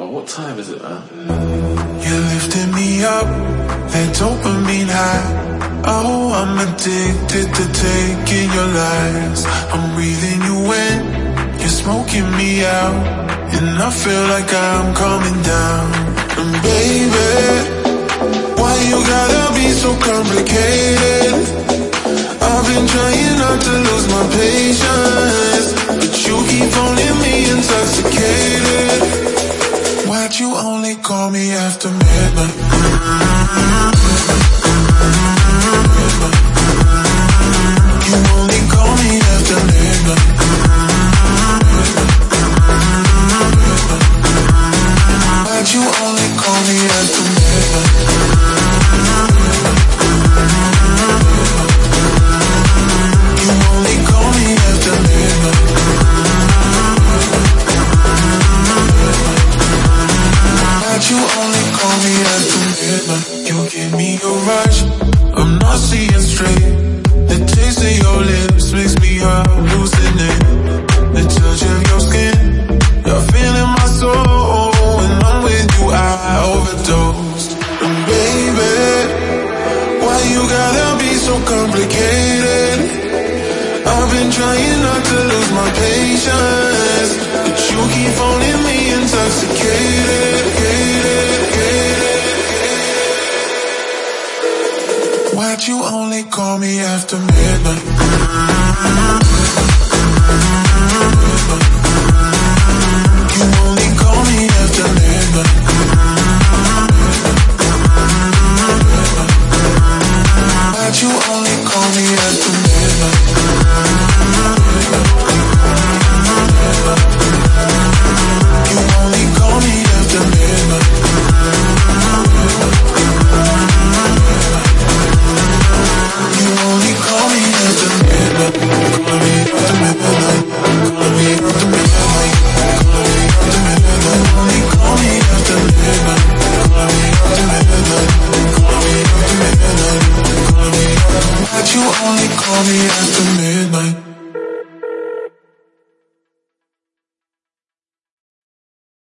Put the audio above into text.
what time is it, man? You're lifting me up, that dopamine high. Oh, I'm addicted to taking your lies. I'm breathing you in, you're smoking me out, and I feel like I'm coming down. And baby, why you gotta be so complicated? I've been trying not to lose my patience, but you keep holding me intoxicated. Why'd you only call me after midnight? You only call me after midnight. Why'd you only call me after midnight? You only call me after midnight. Why'd you only call me after midnight? You give me a rush, I'm not seeing straight. The taste of your lips makes me hallucinate. The touch of your skin, you're feeling my soul. When I'm with you, I overdose. And baby, why you gotta be so complicated? I've been trying not to lose my patience, but you keep holding me intoxicated. Why'd you only call me after midnight? You only call me after midnight. Why'd you only call me after midnight? You only call me after midnight. You only call me after midnight. Call me after midnight. Call me after midnight. Call me after midnight. Only call me after midnight. Call me after midnight. Call me after midnight. Call me after. Why'd you only call me after midnight?